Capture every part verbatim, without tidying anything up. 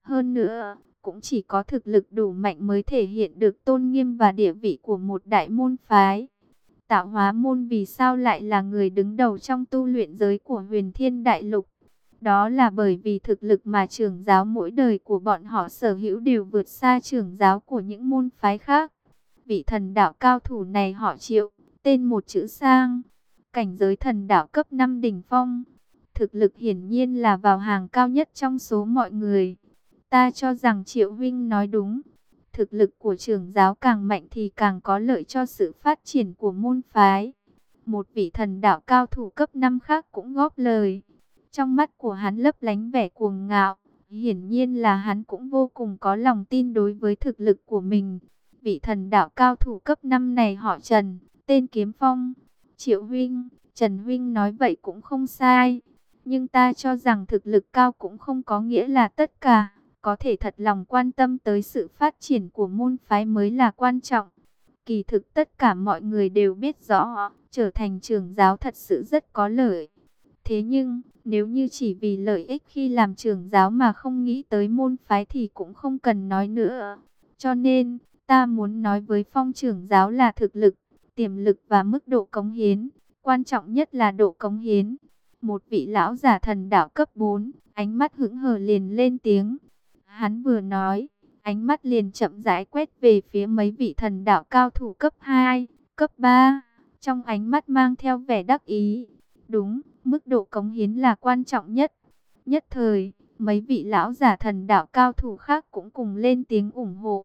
Hơn nữa, cũng chỉ có thực lực đủ mạnh mới thể hiện được tôn nghiêm và địa vị của một đại môn phái. Tạo Hóa môn vì sao lại là người đứng đầu trong tu luyện giới của Huyền Thiên Đại Lục? Đó là bởi vì thực lực mà trưởng giáo mỗi đời của bọn họ sở hữu đều vượt xa trưởng giáo của những môn phái khác. Vị thần đạo cao thủ này họ Triệu, tên một chữ Sang, cảnh giới thần đạo cấp năm đỉnh phong. Thực lực hiển nhiên là vào hàng cao nhất trong số mọi người. Ta cho rằng Triệu huynh nói đúng. Thực lực của trưởng giáo càng mạnh thì càng có lợi cho sự phát triển của môn phái. Một vị thần đạo cao thủ cấp năm khác cũng góp lời. Trong mắt của hắn lấp lánh vẻ cuồng ngạo. Hiển nhiên là hắn cũng vô cùng có lòng tin đối với thực lực của mình. Vị thần đạo cao thủ cấp năm này họ Trần, tên Kiếm Phong. Triệu huynh, Trần huynh nói vậy cũng không sai. Nhưng ta cho rằng thực lực cao cũng không có nghĩa là tất cả. Có thể thật lòng quan tâm tới sự phát triển của môn phái mới là quan trọng. Kỳ thực tất cả mọi người đều biết rõ, trở thành trưởng giáo thật sự rất có lợi. Thế nhưng, nếu như chỉ vì lợi ích khi làm trưởng giáo mà không nghĩ tới môn phái thì cũng không cần nói nữa. Cho nên, ta muốn nói với Phong trưởng giáo là thực lực, tiềm lực và mức độ cống hiến. Quan trọng nhất là độ cống hiến. Một vị lão giả thần đạo cấp bốn, ánh mắt hững hờ liền lên tiếng. Hắn vừa nói, ánh mắt liền chậm rãi quét về phía mấy vị thần đạo cao thủ cấp hai, cấp ba. Trong ánh mắt mang theo vẻ đắc ý. Đúng, mức độ cống hiến là quan trọng nhất. Nhất thời, mấy vị lão giả thần đạo cao thủ khác cũng cùng lên tiếng ủng hộ.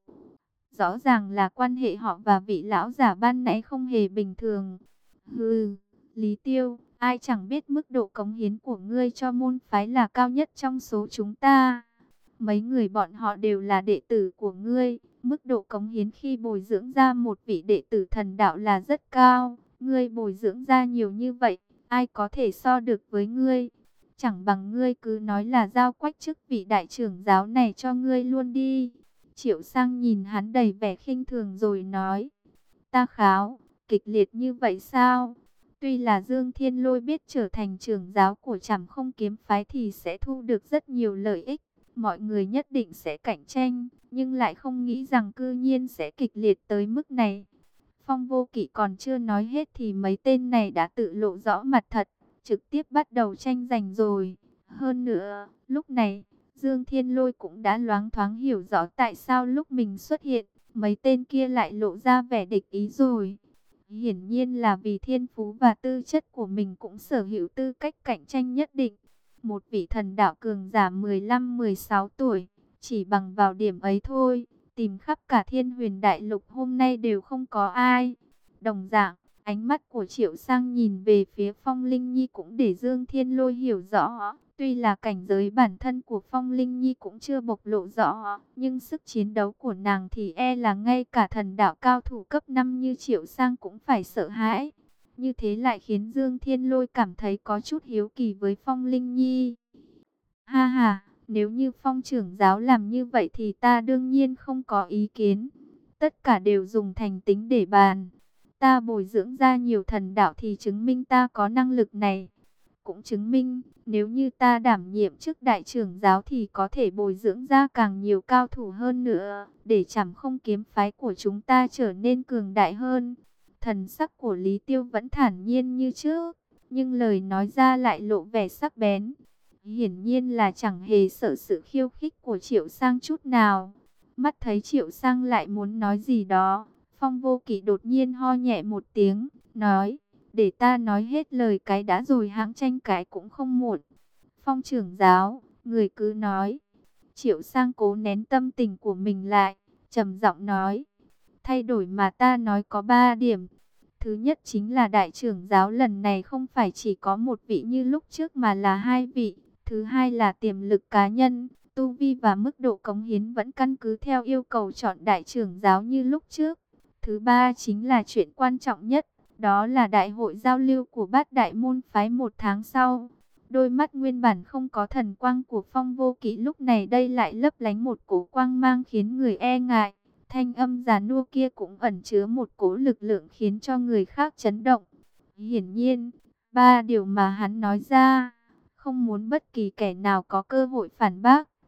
Rõ ràng là quan hệ họ và vị lão giả ban nãy không hề bình thường. Hừ, Lý Tiêu, ai chẳng biết mức độ cống hiến của ngươi cho môn phái là cao nhất trong số chúng ta. Mấy người bọn họ đều là đệ tử của ngươi. Mức độ cống hiến khi bồi dưỡng ra một vị đệ tử thần đạo là rất cao. Ngươi bồi dưỡng ra nhiều như vậy, ai có thể so được với ngươi? Chẳng bằng ngươi cứ nói là giao quách chức vị đại trưởng giáo này cho ngươi luôn đi. Triệu Sang nhìn hắn đầy vẻ khinh thường rồi nói. Ta kháo, kịch liệt như vậy sao? Tuy là Dương Thiên Lôi biết trở thành trưởng giáo của Trảm Không Kiếm phái thì sẽ thu được rất nhiều lợi ích. Mọi người nhất định sẽ cạnh tranh, nhưng lại không nghĩ rằng cư nhiên sẽ kịch liệt tới mức này. Phong Vô Kỵ còn chưa nói hết thì mấy tên này đã tự lộ rõ mặt thật, trực tiếp bắt đầu tranh giành rồi. Hơn nữa, lúc này, Dương Thiên Lôi cũng đã loáng thoáng hiểu rõ tại sao lúc mình xuất hiện, mấy tên kia lại lộ ra vẻ địch ý rồi. Hiển nhiên là vì thiên phú và tư chất của mình cũng sở hữu tư cách cạnh tranh nhất định. Một vị thần đạo cường giả mười lăm mười sáu tuổi, chỉ bằng vào điểm ấy thôi, tìm khắp cả Thiên Huyền Đại Lục hôm nay đều không có ai. Đồng dạng, ánh mắt của Triệu Sang nhìn về phía Phong Linh Nhi cũng để Dương Thiên Lôi hiểu rõ. Tuy là cảnh giới bản thân của Phong Linh Nhi cũng chưa bộc lộ rõ, nhưng sức chiến đấu của nàng thì e là ngay cả thần đạo cao thủ cấp năm như Triệu Sang cũng phải sợ hãi. Như thế lại khiến Dương Thiên Lôi cảm thấy có chút hiếu kỳ với Phong Linh Nhi. Ha ha, nếu như Phong trưởng giáo làm như vậy thì ta đương nhiên không có ý kiến. Tất cả đều dùng thành tính để bàn. Ta bồi dưỡng ra nhiều thần đạo thì chứng minh ta có năng lực này. Cũng chứng minh, nếu như ta đảm nhiệm chức đại trưởng giáo thì có thể bồi dưỡng ra càng nhiều cao thủ hơn nữa, để Trảm Không Kiếm phái của chúng ta trở nên cường đại hơn. Thần sắc của Lý Tiêu vẫn thản nhiên như trước, nhưng lời nói ra lại lộ vẻ sắc bén. Hiển nhiên là chẳng hề sợ sự khiêu khích của Triệu Sang chút nào. Mắt thấy Triệu Sang lại muốn nói gì đó, Phong Vô Kỵ đột nhiên ho nhẹ một tiếng, nói, để ta nói hết lời cái đã rồi hãng tranh cái cũng không muộn. Phong trưởng giáo, người cứ nói. Triệu Sang cố nén tâm tình của mình lại, trầm giọng nói, thay đổi mà ta nói có ba điểm. Thứ nhất chính là đại trưởng giáo lần này không phải chỉ có một vị như lúc trước mà là hai vị. Thứ hai là tiềm lực cá nhân, tu vi và mức độ cống hiến vẫn căn cứ theo yêu cầu chọn đại trưởng giáo như lúc trước. Thứ ba chính là chuyện quan trọng nhất, đó là đại hội giao lưu của bát đại môn phái một tháng sau. Đôi mắt nguyên bản không có thần quang của Phong Vô Kỵ lúc này đây lại lấp lánh một cổ quang mang khiến người e ngại. Thanh âm già nua kia cũng ẩn chứa một cỗ lực lượng khiến cho người khác chấn động. Hiển nhiên, ba điều mà hắn nói ra, không muốn bất kỳ kẻ nào có cơ hội phản bác.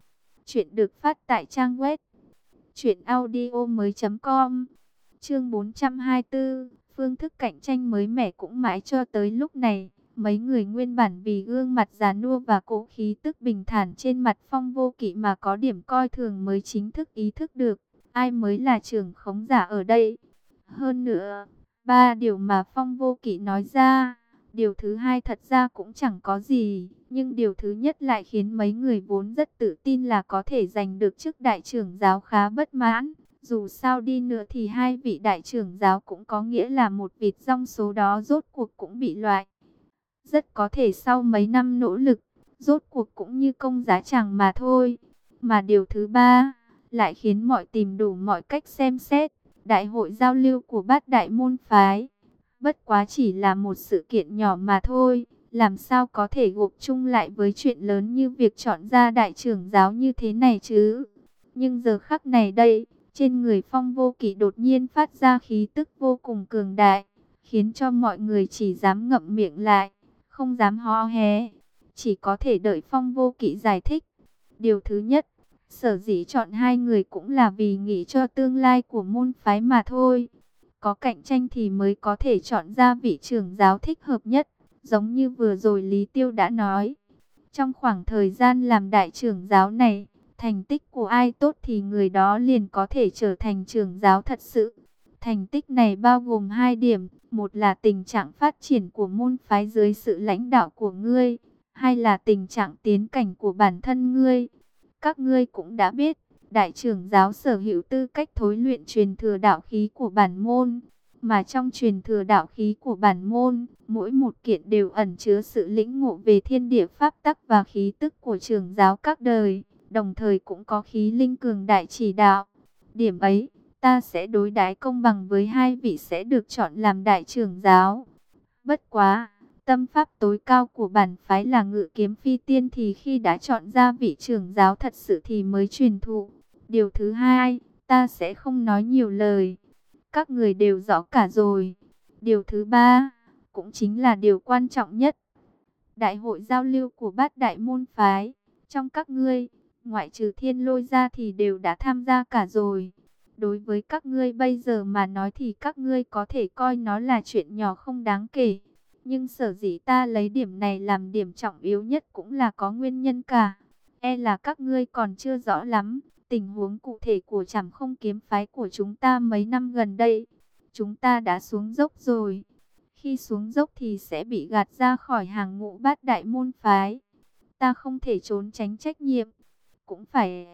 Chuyện được phát tại trang web truyện audio mới chấm com. Chương bốn trăm hai mươi tư, phương thức cạnh tranh mới mẻ. Cũng mãi cho tới lúc này, mấy người nguyên bản vì gương mặt già nua và cỗ khí tức bình thản trên mặt Phong Vô Kỵ mà có điểm coi thường mới chính thức ý thức được ai mới là trưởng khống giả ở đây. Hơn nữa, ba điều mà Phong Vô Kỵ nói ra, điều thứ hai thật ra cũng chẳng có gì, nhưng điều thứ nhất lại khiến mấy người vốn rất tự tin là có thể giành được chức đại trưởng giáo khá bất mãn. Dù sao đi nữa thì hai vị đại trưởng giáo cũng có nghĩa là một vịt trong số đó rốt cuộc cũng bị loại. Rất có thể sau mấy năm nỗ lực, rốt cuộc cũng như công giá chẳng mà thôi. Mà điều thứ ba, lại khiến mọi tìm đủ mọi cách xem xét, đại hội giao lưu của bát đại môn phái. Bất quá chỉ là một sự kiện nhỏ mà thôi, làm sao có thể gộp chung lại với chuyện lớn như việc chọn ra đại trưởng giáo như thế này chứ. Nhưng giờ khắc này đây, trên người Phong Vô Kỵ đột nhiên phát ra khí tức vô cùng cường đại, khiến cho mọi người chỉ dám ngậm miệng lại, không dám hó hé, chỉ có thể đợi Phong Vô Kỵ giải thích. Điều thứ nhất, sở dĩ chọn hai người cũng là vì nghĩ cho tương lai của môn phái mà thôi. Có cạnh tranh thì mới có thể chọn ra vị trưởng giáo thích hợp nhất, giống như vừa rồi Lý Tiêu đã nói. Trong khoảng thời gian làm đại trưởng giáo này, thành tích của ai tốt thì người đó liền có thể trở thành trưởng giáo thật sự. Thành tích này bao gồm hai điểm, một là tình trạng phát triển của môn phái dưới sự lãnh đạo của ngươi, hai là tình trạng tiến cảnh của bản thân ngươi. Các ngươi cũng đã biết, đại trưởng giáo sở hữu tư cách thối luyện truyền thừa đạo khí của bản môn, mà trong truyền thừa đạo khí của bản môn, mỗi một kiện đều ẩn chứa sự lĩnh ngộ về thiên địa pháp tắc và khí tức của trưởng giáo các đời, đồng thời cũng có khí linh cường đại chỉ đạo. Điểm ấy, ta sẽ đối đãi công bằng với hai vị sẽ được chọn làm đại trưởng giáo. Bất quá, tâm pháp tối cao của bản phái là Ngự Kiếm Phi Tiên thì khi đã chọn ra vị trưởng giáo thật sự thì mới truyền thụ. Điều thứ hai, ta sẽ không nói nhiều lời, các người đều rõ cả rồi. Điều thứ ba, cũng chính là điều quan trọng nhất, đại hội giao lưu của bát đại môn phái, trong các ngươi, ngoại trừ Thiên Lôi ra thì đều đã tham gia cả rồi. Đối với các ngươi bây giờ mà nói thì các ngươi có thể coi nó là chuyện nhỏ không đáng kể. Nhưng sở dĩ ta lấy điểm này làm điểm trọng yếu nhất cũng là có nguyên nhân cả. E là các ngươi còn chưa rõ lắm tình huống cụ thể của Trảm Không kiếm phái của chúng ta mấy năm gần đây. Chúng ta đã xuống dốc rồi. Khi xuống dốc thì sẽ bị gạt ra khỏi hàng ngũ bát đại môn phái. Ta không thể trốn tránh trách nhiệm, cũng phải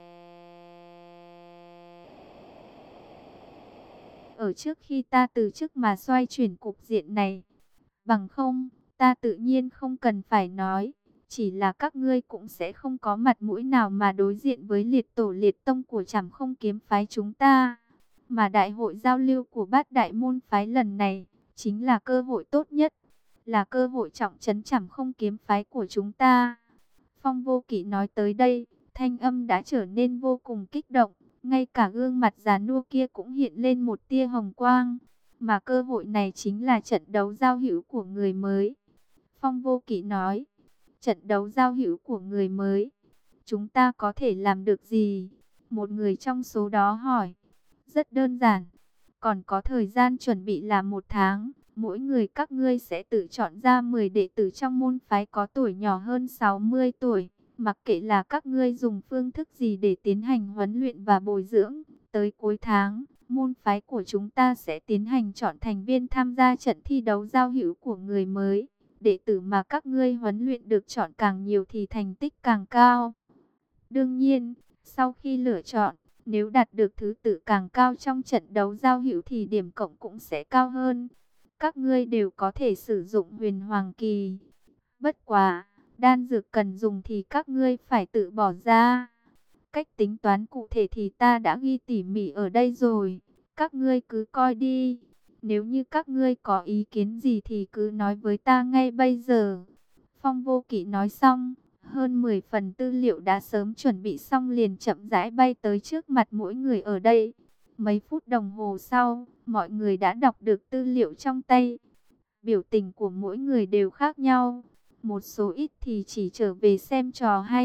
ở trước khi ta từ chức mà xoay chuyển cục diện này. Bằng không, ta tự nhiên không cần phải nói, chỉ là các ngươi cũng sẽ không có mặt mũi nào mà đối diện với liệt tổ liệt tông của Trảm Không kiếm phái chúng ta. Mà đại hội giao lưu của bát đại môn phái lần này, chính là cơ hội tốt nhất, là cơ hội trọng trấn Trảm Không kiếm phái của chúng ta. Phong Vô Kỵ nói tới đây, thanh âm đã trở nên vô cùng kích động, ngay cả gương mặt già nua kia cũng hiện lên một tia hồng quang. Mà cơ hội này chính là trận đấu giao hữu của người mới. Phong Vô Kỵ nói, trận đấu giao hữu của người mới, chúng ta có thể làm được gì? Một người trong số đó hỏi. Rất đơn giản, còn có thời gian chuẩn bị là một tháng. Mỗi người các ngươi sẽ tự chọn ra mười đệ tử trong môn phái có tuổi nhỏ hơn sáu mươi tuổi. Mặc kệ là các ngươi dùng phương thức gì để tiến hành huấn luyện và bồi dưỡng, tới cuối tháng, môn phái của chúng ta sẽ tiến hành chọn thành viên tham gia trận thi đấu giao hữu của người mới. Đệ tử mà các ngươi huấn luyện được chọn càng nhiều thì thành tích càng cao. Đương nhiên, sau khi lựa chọn, nếu đạt được thứ tự càng cao trong trận đấu giao hữu thì điểm cộng cũng sẽ cao hơn. Các ngươi đều có thể sử dụng huyền hoàng kỳ. Bất quá, đan dược cần dùng thì các ngươi phải tự bỏ ra. Cách tính toán cụ thể thì ta đã ghi tỉ mỉ ở đây rồi. Các ngươi cứ coi đi. Nếu như các ngươi có ý kiến gì thì cứ nói với ta ngay bây giờ. Phong Vô Kỵ nói xong, hơn mười phần tư liệu đã sớm chuẩn bị xong liền chậm rãi bay tới trước mặt mỗi người ở đây. Mấy phút đồng hồ sau, mọi người đã đọc được tư liệu trong tay. Biểu tình của mỗi người đều khác nhau. Một số ít thì chỉ trở về xem trò hay,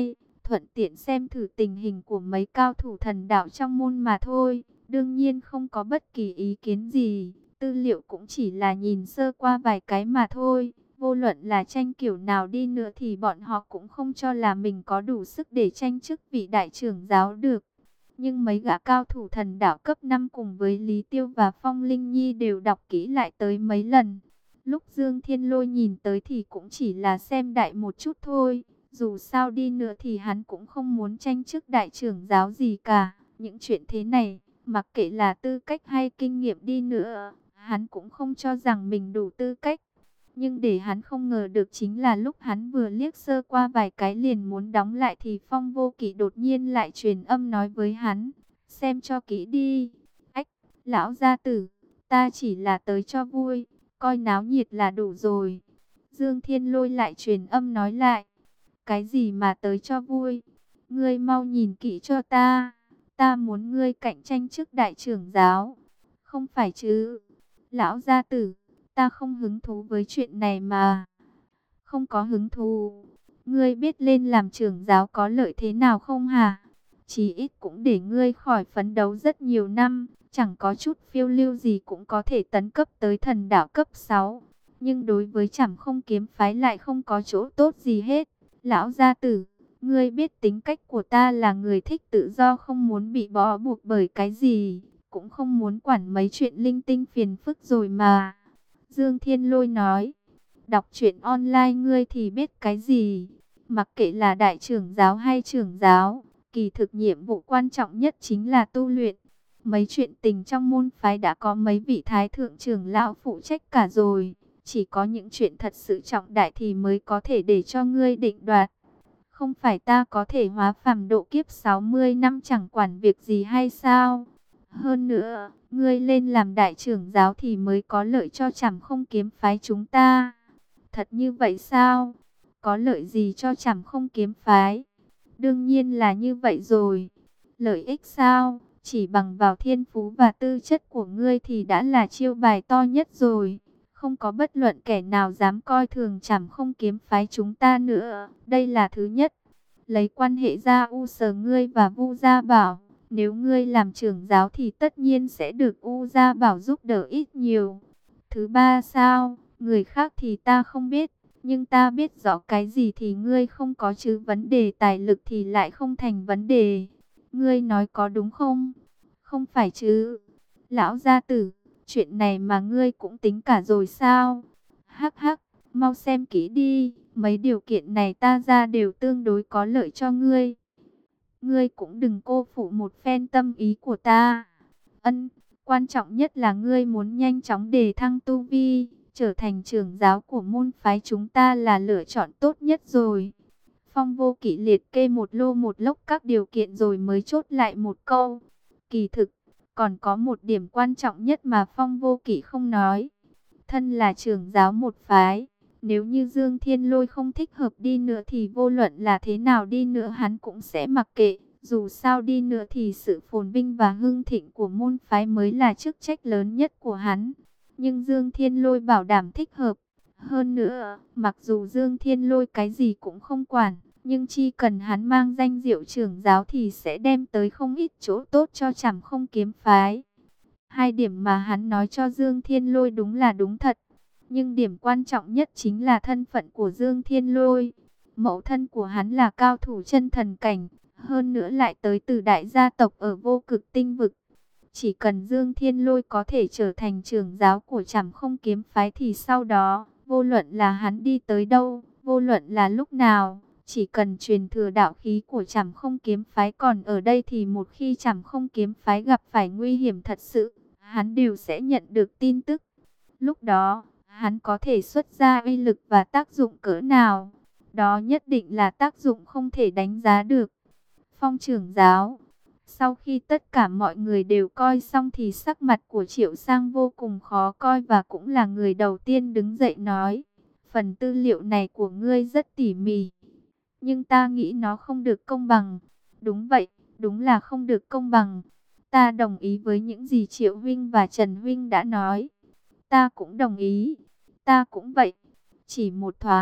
thuận tiện xem thử tình hình của mấy cao thủ thần đạo trong môn mà thôi. Đương nhiên không có bất kỳ ý kiến gì, tư liệu cũng chỉ là nhìn sơ qua vài cái mà thôi. Vô luận là tranh kiểu nào đi nữa thì bọn họ cũng không cho là mình có đủ sức để tranh chức vị đại trưởng giáo được. Nhưng mấy gã cao thủ thần đạo cấp năm cùng với Lý Tiêu và Phong Linh Nhi đều đọc kỹ lại tới mấy lần. Lúc Dương Thiên Lôi nhìn tới thì cũng chỉ là xem đại một chút thôi. Dù sao đi nữa thì hắn cũng không muốn tranh chức đại trưởng giáo gì cả. Những chuyện thế này, mặc kệ là tư cách hay kinh nghiệm đi nữa, hắn cũng không cho rằng mình đủ tư cách. Nhưng để hắn không ngờ được chính là lúc hắn vừa liếc sơ qua vài cái liền muốn đóng lại thì Phong Vô Kỵ đột nhiên lại truyền âm nói với hắn, xem cho kỹ đi. Ách, lão gia tử, ta chỉ là tới cho vui, coi náo nhiệt là đủ rồi. Dương Thiên Lôi lại truyền âm nói lại, cái gì mà tới cho vui, ngươi mau nhìn kỹ cho ta, ta muốn ngươi cạnh tranh chức đại trưởng giáo. Không phải chứ, lão gia tử, ta không hứng thú với chuyện này mà. Không có hứng thú, ngươi biết lên làm trưởng giáo có lợi thế nào không hả? Chí ít cũng để ngươi khỏi phấn đấu rất nhiều năm, chẳng có chút phiêu lưu gì cũng có thể tấn cấp tới thần đạo cấp sáu. Nhưng đối với Trảm Không kiếm phái lại không có chỗ tốt gì hết. Lão gia tử, ngươi biết tính cách của ta là người thích tự do, không muốn bị bó buộc bởi cái gì, cũng không muốn quản mấy chuyện linh tinh phiền phức rồi mà. Dương Thiên Lôi nói, đọc truyện online ngươi thì biết cái gì, mặc kệ là đại trưởng giáo hay trưởng giáo, kỳ thực nhiệm vụ quan trọng nhất chính là tu luyện. Mấy chuyện tình trong môn phái đã có mấy vị thái thượng trưởng lão phụ trách cả rồi, chỉ có những chuyện thật sự trọng đại thì mới có thể để cho ngươi định đoạt. Không phải ta có thể hóa phàm độ kiếp sáu mươi năm chẳng quản việc gì hay sao? Hơn nữa, ngươi lên làm đại trưởng giáo thì mới có lợi cho Trảm Không kiếm phái chúng ta. Thật như vậy sao? Có lợi gì cho Trảm Không kiếm phái? Đương nhiên là như vậy rồi. Lợi ích sao? Chỉ bằng vào thiên phú và tư chất của ngươi thì đã là chiêu bài to nhất rồi. Không có bất luận kẻ nào dám coi thường Trảm Không kiếm phái chúng ta nữa. Đây là thứ nhất. Lấy quan hệ Gia U Sở ngươi và Vu Gia Bảo, nếu ngươi làm trưởng giáo thì tất nhiên sẽ được U Gia Bảo giúp đỡ ít nhiều. Thứ ba sao? Người khác thì ta không biết, nhưng ta biết rõ cái gì thì ngươi không có, chứ vấn đề tài lực thì lại không thành vấn đề. Ngươi nói có đúng không? Không phải chứ? Lão gia tử, chuyện này mà ngươi cũng tính cả rồi sao? Hắc hắc, mau xem kỹ đi, mấy điều kiện này ta ra đều tương đối có lợi cho ngươi. Ngươi cũng đừng cô phụ một phen tâm ý của ta. Ân, quan trọng nhất là ngươi muốn nhanh chóng đề thăng tu vi, trở thành trưởng giáo của môn phái chúng ta là lựa chọn tốt nhất rồi. Phong Vô Kỵ liệt kê một lô một lốc các điều kiện rồi mới chốt lại một câu. Kỳ thực, còn có một điểm quan trọng nhất mà Phong Vô Kỵ không nói. Thân là trưởng giáo một phái, nếu như Dương Thiên Lôi không thích hợp đi nữa thì vô luận là thế nào đi nữa hắn cũng sẽ mặc kệ. Dù sao đi nữa thì sự phồn vinh và hưng thịnh của môn phái mới là chức trách lớn nhất của hắn. Nhưng Dương Thiên Lôi bảo đảm thích hợp. Hơn nữa, mặc dù Dương Thiên Lôi cái gì cũng không quản, nhưng chỉ cần hắn mang danh diệu trưởng giáo thì sẽ đem tới không ít chỗ tốt cho Trảm Không kiếm phái. Hai điểm mà hắn nói cho Dương Thiên Lôi đúng là đúng thật. Nhưng điểm quan trọng nhất chính là thân phận của Dương Thiên Lôi. Mẫu thân của hắn là cao thủ chân thần cảnh, hơn nữa lại tới từ đại gia tộc ở Vô Cực Tinh vực. Chỉ cần Dương Thiên Lôi có thể trở thành trưởng giáo của Trảm Không kiếm phái thì sau đó, vô luận là hắn đi tới đâu, vô luận là lúc nào, chỉ cần truyền thừa đạo khí của Trảm Không kiếm phái còn ở đây thì một khi Trảm Không kiếm phái gặp phải nguy hiểm thật sự, hắn đều sẽ nhận được tin tức. Lúc đó, hắn có thể xuất ra uy lực và tác dụng cỡ nào, đó nhất định là tác dụng không thể đánh giá được. Phong trưởng giáo. Sau khi tất cả mọi người đều coi xong thì sắc mặt của Triệu Sang vô cùng khó coi và cũng là người đầu tiên đứng dậy nói: phần tư liệu này của ngươi rất tỉ mỉ, nhưng ta nghĩ nó không được công bằng. Đúng vậy, đúng là không được công bằng. Ta đồng ý với những gì Triệu Huynh và Trần Huynh đã nói. Ta cũng đồng ý. Ta cũng vậy. Chỉ một thoáng,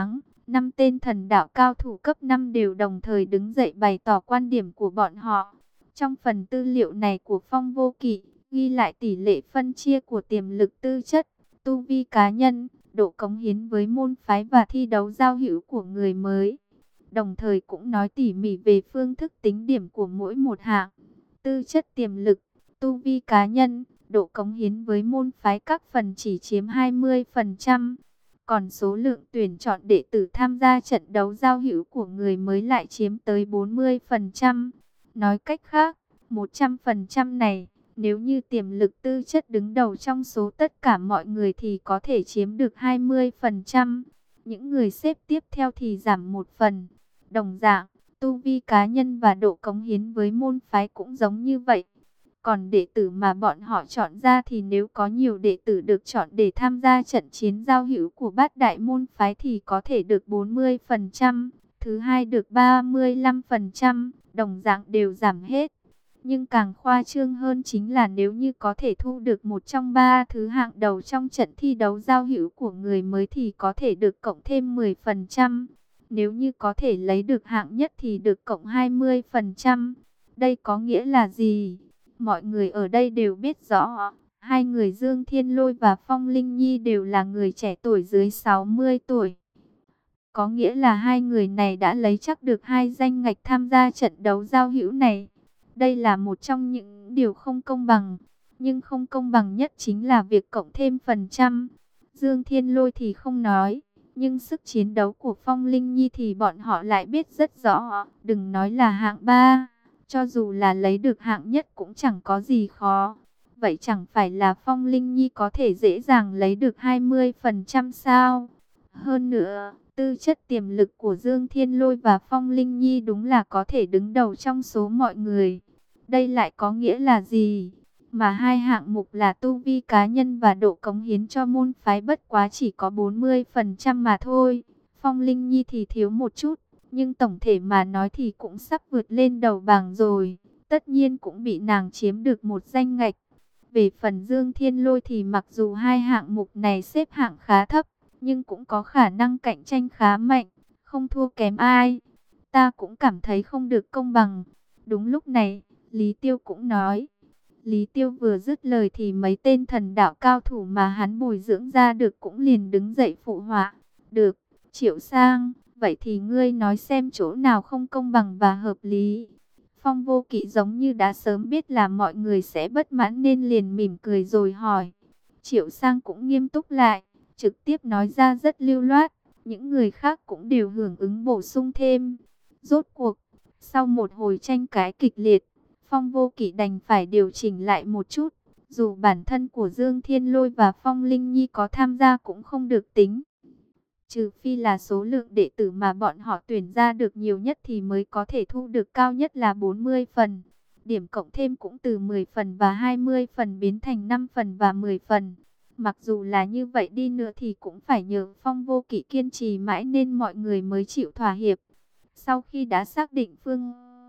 Năm tên thần đạo cao thủ cấp năm đều đồng thời đứng dậy bày tỏ quan điểm của bọn họ. Trong phần tư liệu này của Phong Vô Kỵ, ghi lại tỷ lệ phân chia của tiềm lực tư chất, tu vi cá nhân, độ cống hiến với môn phái và thi đấu giao hữu của người mới. Đồng thời cũng nói tỉ mỉ về phương thức tính điểm của mỗi một hạng. Tư chất tiềm lực, tu vi cá nhân, độ cống hiến với môn phái các phần chỉ chiếm hai mươi phần trăm. Còn số lượng tuyển chọn đệ tử tham gia trận đấu giao hữu của người mới lại chiếm tới bốn mươi phần trăm. Nói cách khác, một trăm phần trăm này, nếu như tiềm lực tư chất đứng đầu trong số tất cả mọi người thì có thể chiếm được hai mươi phần trăm. Những người xếp tiếp theo thì giảm một phần. Đồng dạng, tu vi cá nhân và độ cống hiến với môn phái cũng giống như vậy. Còn đệ tử mà bọn họ chọn ra thì nếu có nhiều đệ tử được chọn để tham gia trận chiến giao hữu của bát đại môn phái thì có thể được bốn mươi phần trăm, thứ hai được ba mươi lăm phần trăm, đồng dạng đều giảm hết. Nhưng càng khoa trương hơn chính là nếu như có thể thu được một trong ba thứ hạng đầu trong trận thi đấu giao hữu của người mới thì có thể được cộng thêm mười phần trăm. Nếu như có thể lấy được hạng nhất thì được cộng hai mươi phần trăm. Đây có nghĩa là gì? Mọi người ở đây đều biết rõ, hai người Dương Thiên Lôi và Phong Linh Nhi đều là người trẻ tuổi dưới sáu mươi tuổi. Có nghĩa là hai người này đã lấy chắc được hai danh ngạch tham gia trận đấu giao hữu này. Đây là một trong những điều không công bằng. Nhưng không công bằng nhất chính là việc cộng thêm phần trăm. Dương Thiên Lôi thì không nói. Nhưng sức chiến đấu của Phong Linh Nhi thì bọn họ lại biết rất rõ. Đừng nói là hạng ba. Cho dù là lấy được hạng nhất cũng chẳng có gì khó. Vậy chẳng phải là Phong Linh Nhi có thể dễ dàng lấy được hai mươi phần trăm sao? Hơn nữa, tư chất tiềm lực của Dương Thiên Lôi và Phong Linh Nhi đúng là có thể đứng đầu trong số mọi người. Đây lại có nghĩa là gì? Mà hai hạng mục là tu vi cá nhân và độ cống hiến cho môn phái bất quá chỉ có bốn mươi phần trăm mà thôi. Phong Linh Nhi thì thiếu một chút, nhưng tổng thể mà nói thì cũng sắp vượt lên đầu bảng rồi. Tất nhiên cũng bị nàng chiếm được một danh ngạch. Về phần Dương Thiên Lôi thì mặc dù hai hạng mục này xếp hạng khá thấp, nhưng cũng có khả năng cạnh tranh khá mạnh, không thua kém ai. Ta cũng cảm thấy không được công bằng. Đúng lúc này, Lý Tiêu cũng nói. Lý Tiêu vừa dứt lời thì mấy tên thần đạo cao thủ mà hắn bồi dưỡng ra được cũng liền đứng dậy phụ họa. Được, Triệu Sang, vậy thì ngươi nói xem chỗ nào không công bằng và hợp lý. Phong Vô Kỵ giống như đã sớm biết là mọi người sẽ bất mãn nên liền mỉm cười rồi hỏi. Triệu Sang cũng nghiêm túc lại, trực tiếp nói ra rất lưu loát. Những người khác cũng đều hưởng ứng bổ sung thêm. Rốt cuộc, sau một hồi tranh cãi kịch liệt, Phong Vô Kỵ đành phải điều chỉnh lại một chút. Dù bản thân của Dương Thiên Lôi và Phong Linh Nhi có tham gia cũng không được tính. Trừ phi là số lượng đệ tử mà bọn họ tuyển ra được nhiều nhất thì mới có thể thu được cao nhất là bốn mươi phần. Điểm cộng thêm cũng từ mười phần và hai mươi phần biến thành năm phần và mười phần. Mặc dù là như vậy đi nữa thì cũng phải nhờ Phong Vô Kỵ kiên trì mãi nên mọi người mới chịu thỏa hiệp. Sau khi đã xác định phương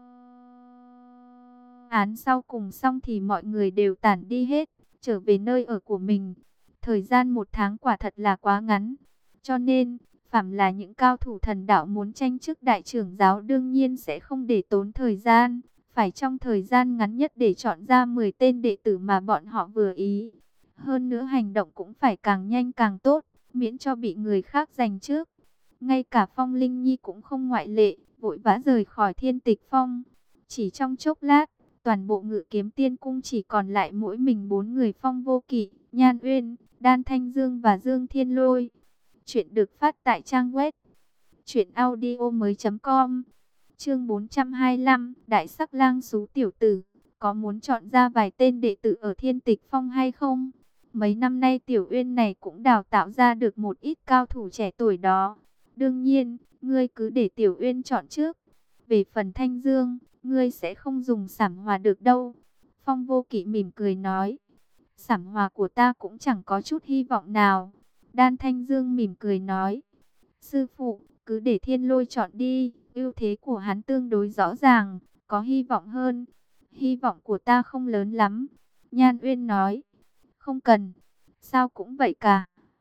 án sau cùng xong thì mọi người đều tản đi hết, trở về nơi ở của mình. Thời gian một tháng quả thật là quá ngắn. Cho nên, phàm là những cao thủ thần đạo muốn tranh chức đại trưởng giáo đương nhiên sẽ không để tốn thời gian. Phải trong thời gian ngắn nhất để chọn ra mười tên đệ tử mà bọn họ vừa ý. Hơn nữa hành động cũng phải càng nhanh càng tốt, miễn cho bị người khác giành trước. Ngay cả Phong Linh Nhi cũng không ngoại lệ, vội vã rời khỏi Thiên Tịch Phong. Chỉ trong chốc lát, toàn bộ Ngự Kiếm Tiên Cung chỉ còn lại mỗi mình bốn người: Phong Vô Kỵ, Nhan Uyên, Đan Thanh Dương và Dương Thiên Lôi. Chuyện được phát tại trang web truyện audio mới chấm com. Chương bốn trăm hai mươi lăm, Đại Sắc Lang Xú tiểu tử, có muốn chọn ra vài tên đệ tử ở Thiên Tịch Phong hay không? Mấy năm nay Tiểu Uyên này cũng đào tạo ra được một ít cao thủ trẻ tuổi đó. Đương nhiên, ngươi cứ để Tiểu Uyên chọn trước. Về phần Thanh Dương, ngươi sẽ không dùng Sảm Hòa được đâu. Phong Vô Kỵ mỉm cười nói. Sảm Hòa của ta cũng chẳng có chút hy vọng nào. Đan Thanh Dương mỉm cười nói. Sư phụ, cứ để Thiên Lôi chọn đi. Ưu thế của hắn tương đối rõ ràng, có hy vọng hơn. Hy vọng của ta không lớn lắm. Nhan Uyên nói. Không cần. Sao cũng vậy cả.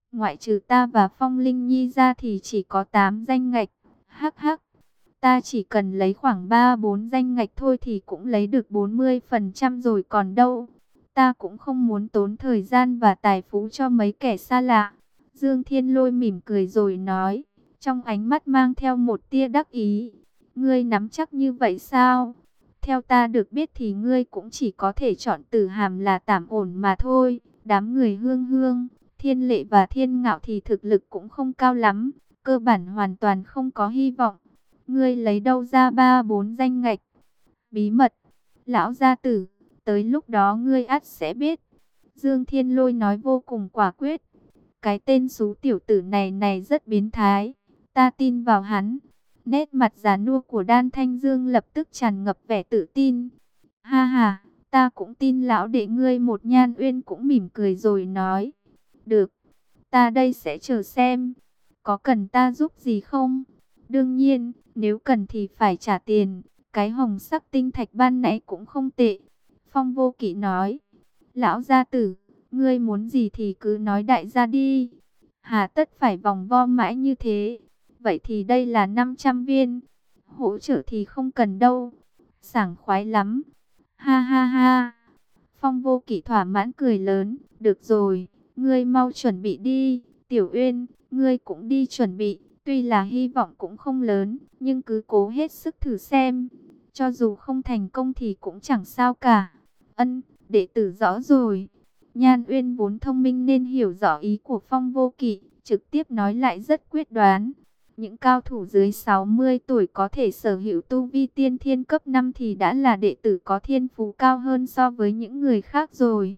Ngoại trừ ta và Phong Linh Nhi ra thì chỉ có tám danh ngạch. Hắc hắc, ta chỉ cần lấy khoảng ba bốn danh ngạch thôi thì cũng lấy được bốn mươi phần trăm rồi còn đâu. Ta cũng không muốn tốn thời gian và tài phú cho mấy kẻ xa lạ. Dương Thiên Lôi mỉm cười rồi nói, trong ánh mắt mang theo một tia đắc ý. Ngươi nắm chắc như vậy sao? Theo ta được biết thì ngươi cũng chỉ có thể chọn Tử Hàm là tạm ổn mà thôi. Đám người Hương Hương, Thiên Lệ và Thiên Ngạo thì thực lực cũng không cao lắm, cơ bản hoàn toàn không có hy vọng. Ngươi lấy đâu ra ba bốn danh ngạch? Bí mật, lão gia tử, tới lúc đó ngươi ắt sẽ biết. Dương Thiên Lôi nói vô cùng quả quyết. Cái tên xú tiểu tử này này rất biến thái, ta tin vào hắn. Nét mặt già nua của Đan Thanh Dương lập tức tràn ngập vẻ tự tin. Ha ha, ta cũng tin lão đệ ngươi. Một Nhan Uyên cũng mỉm cười rồi nói, được, ta đây sẽ chờ xem. Có cần ta giúp gì không? Đương nhiên, nếu cần thì phải trả tiền. Cái hồng sắc tinh thạch ban nãy cũng không tệ. Phong Vô Kỵ nói, lão gia tử, ngươi muốn gì thì cứ nói đại gia đi. Hà tất phải vòng vo mãi như thế. Vậy thì đây là năm trăm viên. Hỗ trợ thì không cần đâu. Sảng khoái lắm. Ha ha ha. Phong Vô Kỵ thỏa mãn cười lớn. Được rồi, ngươi mau chuẩn bị đi. Tiểu Uyên, ngươi cũng đi chuẩn bị. Tuy là hy vọng cũng không lớn, nhưng cứ cố hết sức thử xem. Cho dù không thành công thì cũng chẳng sao cả. Ân, đệ tử rõ rồi. Nhan Uyên vốn thông minh nên hiểu rõ ý của Phong Vô Kỵ, trực tiếp nói lại rất quyết đoán. Những cao thủ dưới sáu mươi tuổi có thể sở hữu tu vi tiên thiên cấp năm thì đã là đệ tử có thiên phú cao hơn so với những người khác rồi.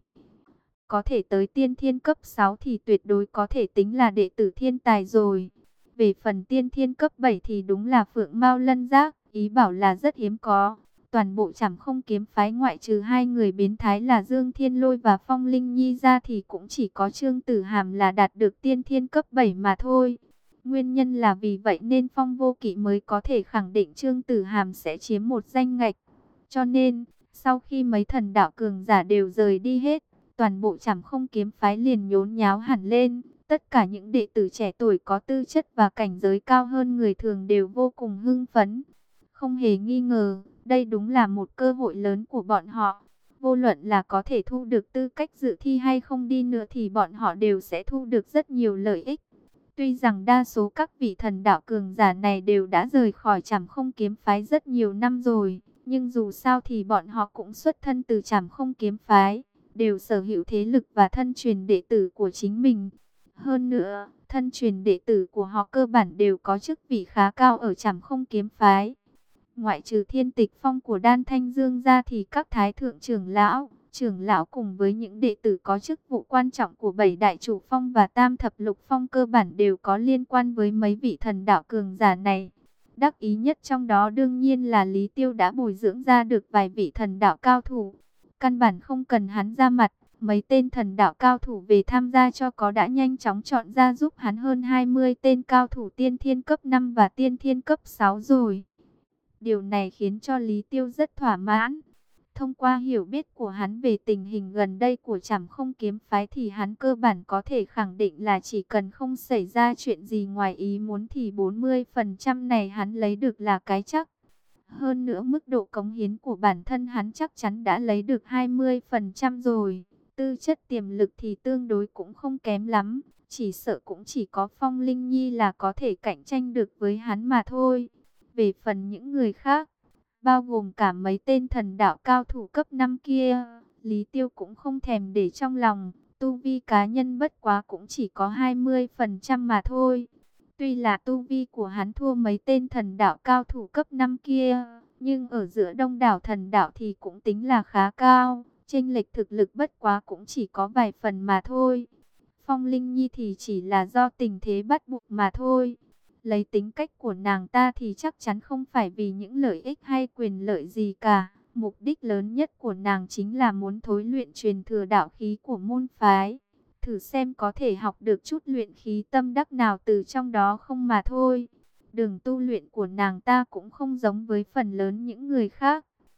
Có thể tới tiên thiên cấp sáu thì tuyệt đối có thể tính là đệ tử thiên tài rồi. Về phần tiên thiên cấp bảy thì đúng là phượng mao lân giác, ý bảo là rất hiếm có. Toàn bộ Trảm Không kiếm phái ngoại trừ hai người biến thái là Dương Thiên Lôi và Phong Linh Nhi ra thì cũng chỉ có Trương Tử Hàm là đạt được tiên thiên cấp bảy mà thôi. Nguyên nhân là vì vậy nên Phong Vô Kỵ mới có thể khẳng định Trương Tử Hàm sẽ chiếm một danh ngạch. Cho nên, sau khi mấy thần đạo cường giả đều rời đi hết, toàn bộ Trảm Không kiếm phái liền nhốn nháo hẳn lên. Tất cả những đệ tử trẻ tuổi có tư chất và cảnh giới cao hơn người thường đều vô cùng hưng phấn. Không hề nghi ngờ, đây đúng là một cơ hội lớn của bọn họ. Vô luận là có thể thu được tư cách dự thi hay không đi nữa thì bọn họ đều sẽ thu được rất nhiều lợi ích. Tuy rằng đa số các vị thần đạo cường giả này đều đã rời khỏi Trảm Không kiếm phái rất nhiều năm rồi, nhưng dù sao thì bọn họ cũng xuất thân từ Trảm Không kiếm phái, đều sở hữu thế lực và thân truyền đệ tử của chính mình. Hơn nữa, thân truyền đệ tử của họ cơ bản đều có chức vị khá cao ở Trảm Không kiếm phái. Ngoại trừ Thiên Tịch Phong của Đan Thanh Dương ra thì các thái thượng trưởng lão, trưởng lão cùng với những đệ tử có chức vụ quan trọng của bảy đại chủ phong và tam thập lục phong cơ bản đều có liên quan với mấy vị thần đạo cường giả này. Đắc ý nhất trong đó đương nhiên là Lý Tiêu đã bồi dưỡng ra được vài vị thần đạo cao thủ. Căn bản không cần hắn ra mặt, mấy tên thần đạo cao thủ về tham gia cho có đã nhanh chóng chọn ra giúp hắn hơn hai mươi tên cao thủ tiên thiên cấp năm và tiên thiên cấp sáu rồi. Điều này khiến cho Lý Tiêu rất thỏa mãn. Thông qua hiểu biết của hắn về tình hình gần đây của Trảm Không kiếm phái thì hắn cơ bản có thể khẳng định là chỉ cần không xảy ra chuyện gì ngoài ý muốn thì bốn mươi phần trăm này hắn lấy được là cái chắc. Hơn nữa mức độ cống hiến của bản thân hắn chắc chắn đã lấy được hai mươi phần trăm rồi. Tư chất tiềm lực thì tương đối cũng không kém lắm. Chỉ sợ cũng chỉ có Phong Linh Nhi là có thể cạnh tranh được với hắn mà thôi. Về phần những người khác, bao gồm cả mấy tên thần đạo cao thủ cấp năm kia, Lý Tiêu cũng không thèm để trong lòng. Tu vi cá nhân bất quá cũng chỉ có hai mươi phần trăm mà thôi. Tuy là tu vi của hắn thua mấy tên thần đạo cao thủ cấp năm kia, nhưng ở giữa đông đảo thần đạo thì cũng tính là khá cao. Chênh lệch thực lực bất quá cũng chỉ có vài phần mà thôi. Phong Linh Nhi thì chỉ là do tình thế bắt buộc mà thôi. Lấy tính cách của nàng ta thì chắc chắn không phải vì những lợi ích hay quyền lợi gì cả. Mục đích lớn nhất của nàng chính là muốn thối luyện truyền thừa đạo khí của môn phái. Thử xem có thể học được chút luyện khí tâm đắc nào từ trong đó không mà thôi. Đường tu luyện của nàng ta cũng không giống với phần lớn những người khác.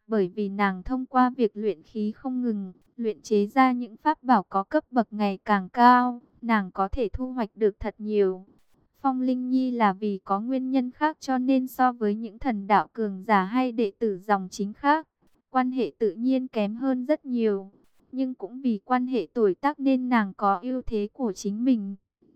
Bởi vì nàng thông qua việc luyện khí không ngừng, luyện chế ra những pháp bảo có cấp bậc ngày càng cao, nàng có thể thu hoạch được thật nhiều. Phong Linh Nhi là vì có nguyên nhân khác cho nên so với những thần đạo cường giả hay đệ tử dòng chính khác, quan hệ tự nhiên kém hơn rất nhiều. Nhưng cũng vì quan hệ tuổi tác nên nàng có ưu thế của chính mình.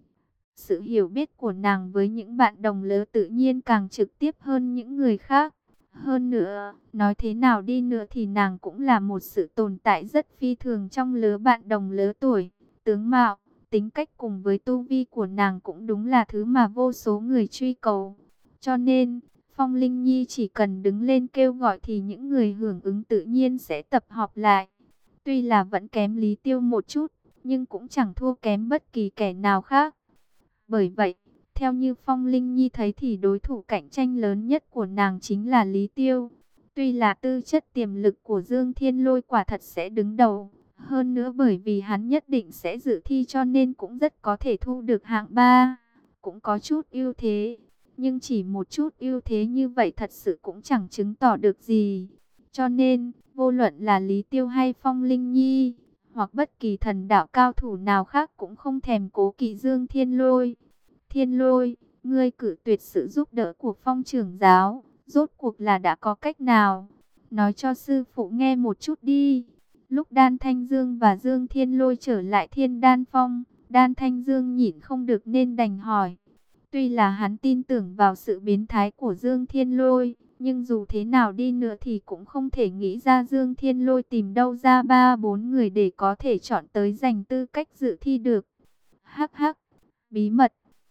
Sự hiểu biết của nàng với những bạn đồng lứa tự nhiên càng trực tiếp hơn những người khác. Hơn nữa, nói thế nào đi nữa thì nàng cũng là một sự tồn tại rất phi thường trong lứa bạn đồng lứa tuổi. Tướng mạo, tính cách cùng với tu vi của nàng cũng đúng là thứ mà vô số người truy cầu. Cho nên, Phong Linh Nhi chỉ cần đứng lên kêu gọi thì những người hưởng ứng tự nhiên sẽ tập họp lại. Tuy là vẫn kém Lý Tiêu một chút, nhưng cũng chẳng thua kém bất kỳ kẻ nào khác. Bởi vậy, theo như Phong Linh Nhi thấy thì đối thủ cạnh tranh lớn nhất của nàng chính là Lý Tiêu. Tuy là tư chất tiềm lực của Dương Thiên Lôi quả thật sẽ đứng đầu, hơn nữa bởi vì hắn nhất định sẽ dự thi cho nên cũng rất có thể thu được hạng ba, cũng có chút ưu thế. Nhưng chỉ một chút ưu thế như vậy thật sự cũng chẳng chứng tỏ được gì. Cho nên, vô luận là Lý Tiêu hay Phong Linh Nhi, hoặc bất kỳ thần đạo cao thủ nào khác cũng không thèm cố kỵ Dương Thiên Lôi. Thiên Lôi, ngươi cử tuyệt sự giúp đỡ của Phong trưởng giáo, rốt cuộc là đã có cách nào? Nói cho sư phụ nghe một chút đi. Lúc Đan Thanh Dương và Dương Thiên Lôi trở lại Thiên Đan Phong, Đan Thanh Dương nhịn không được nên đành hỏi. Tuy là hắn tin tưởng vào sự biến thái của Dương Thiên Lôi, nhưng dù thế nào đi nữa thì cũng không thể nghĩ ra Dương Thiên Lôi tìm đâu ra ba bốn người để có thể chọn tới giành tư cách dự thi được. Hắc hắc, bí mật.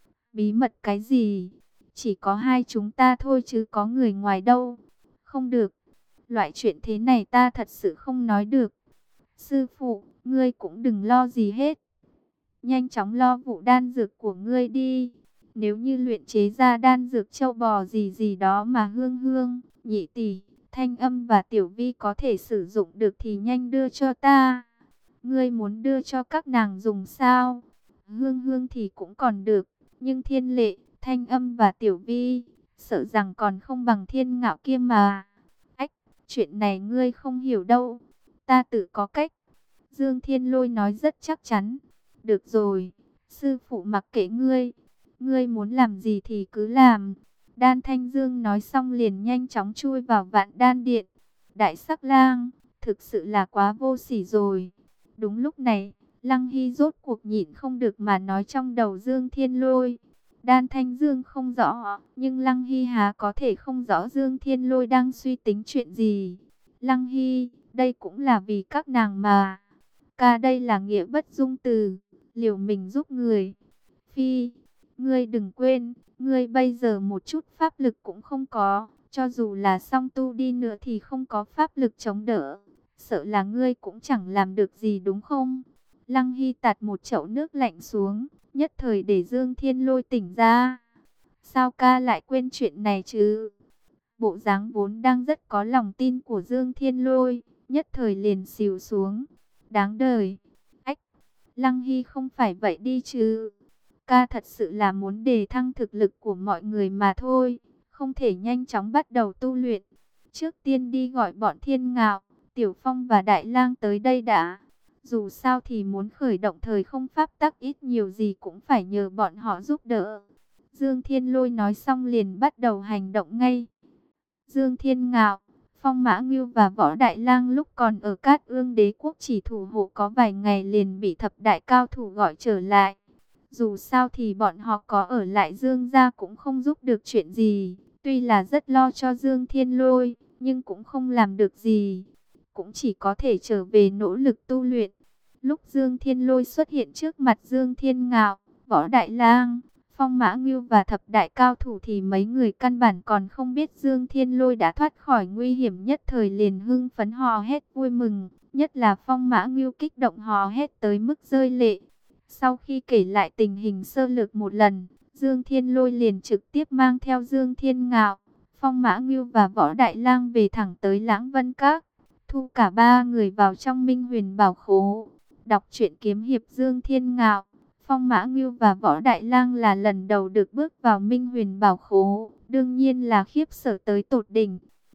Bí mật cái gì? Chỉ có hai chúng ta thôi chứ có người ngoài đâu. Không được. Loại chuyện thế này ta thật sự không nói được. Sư phụ, ngươi cũng đừng lo gì hết. Nhanh chóng lo vụ đan dược của ngươi đi. Nếu như luyện chế ra đan dược châu bò gì gì đó mà Hương Hương, Nhị Tỷ, Thanh Âm và Tiểu Vi có thể sử dụng được thì nhanh đưa cho ta. Ngươi muốn đưa cho các nàng dùng sao? Hương Hương thì cũng còn được, nhưng Thiên Lệ, Thanh Âm và Tiểu Vi, sợ rằng còn không bằng Thiên Ngạo kia mà. Ách, chuyện này ngươi không hiểu đâu, ta tự có cách. Dương Thiên Lôi nói rất chắc chắn. Được rồi, sư phụ mặc kệ ngươi. Ngươi muốn làm gì thì cứ làm. Đan Thanh Dương nói xong liền nhanh chóng chui vào Vạn Đan Điện. Đại Sắc Lang, thực sự là quá vô sỉ rồi. Đúng lúc này, Lăng Hy rốt cuộc nhịn không được mà nói trong đầu Dương Thiên Lôi. Đan Thanh Dương không rõ, nhưng Lăng Hy há có thể không rõ Dương Thiên Lôi đang suy tính chuyện gì. Lăng Hy, đây cũng là vì các nàng mà. Ca đây là nghĩa bất dung từ, liều mình giúp người. Phi, ngươi đừng quên, ngươi bây giờ một chút pháp lực cũng không có, cho dù là song tu đi nữa thì không có pháp lực chống đỡ. Sợ là ngươi cũng chẳng làm được gì đúng không? Lăng Hy tạt một chậu nước lạnh xuống, nhất thời để Dương Thiên Lôi tỉnh ra. Sao ca lại quên chuyện này chứ? Bộ dáng vốn đang rất có lòng tin của Dương Thiên Lôi, nhất thời liền xỉu xuống. Đáng đời. Ách, Lăng Hy không phải vậy đi chứ? Ca thật sự là muốn đề thăng thực lực của mọi người mà thôi, không thể nhanh chóng bắt đầu tu luyện. Trước tiên đi gọi bọn Thiên Ngạo, Tiểu Phong và Đại Lang tới đây đã. Dù sao thì muốn khởi động thời không pháp tắc ít nhiều gì cũng phải nhờ bọn họ giúp đỡ. Dương Thiên Lôi nói xong liền bắt đầu hành động ngay. Dương Thiên Ngạo, Phong Mã Ngưu và Võ Đại Lang lúc còn ở Cát Ương Đế quốc chỉ thủ hộ có vài ngày liền bị thập đại cao thủ gọi trở lại. Dù sao thì bọn họ có ở lại Dương gia cũng không giúp được chuyện gì. Tuy là rất lo cho Dương Thiên Lôi, nhưng cũng không làm được gì. Cũng chỉ có thể trở về nỗ lực tu luyện. Lúc Dương Thiên Lôi xuất hiện trước mặt Dương Thiên Ngạo, Võ Đại Lang, Phong Mã Ngưu và thập đại cao thủ thì mấy người căn bản còn không biết Dương Thiên Lôi đã thoát khỏi nguy hiểm, nhất thời liền hưng phấn hò hét vui mừng. Nhất là Phong Mã Ngưu kích động hò hét tới mức rơi lệ. Sau khi kể lại tình hình sơ lược một lần, Dương Thiên Lôi liền trực tiếp mang theo Dương Thiên Ngạo, Phong Mã Ngưu và Võ Đại Lang về thẳng tới Lãng Vân Các, thu cả ba người vào trong Minh Huyền Bảo Khố. Đọc truyện kiếm hiệp Dương Thiên Ngạo, Phong Mã Ngưu và Võ Đại Lang là lần đầu được bước vào Minh Huyền Bảo Khố, đương nhiên là khiếp sợ tới tột đỉnh.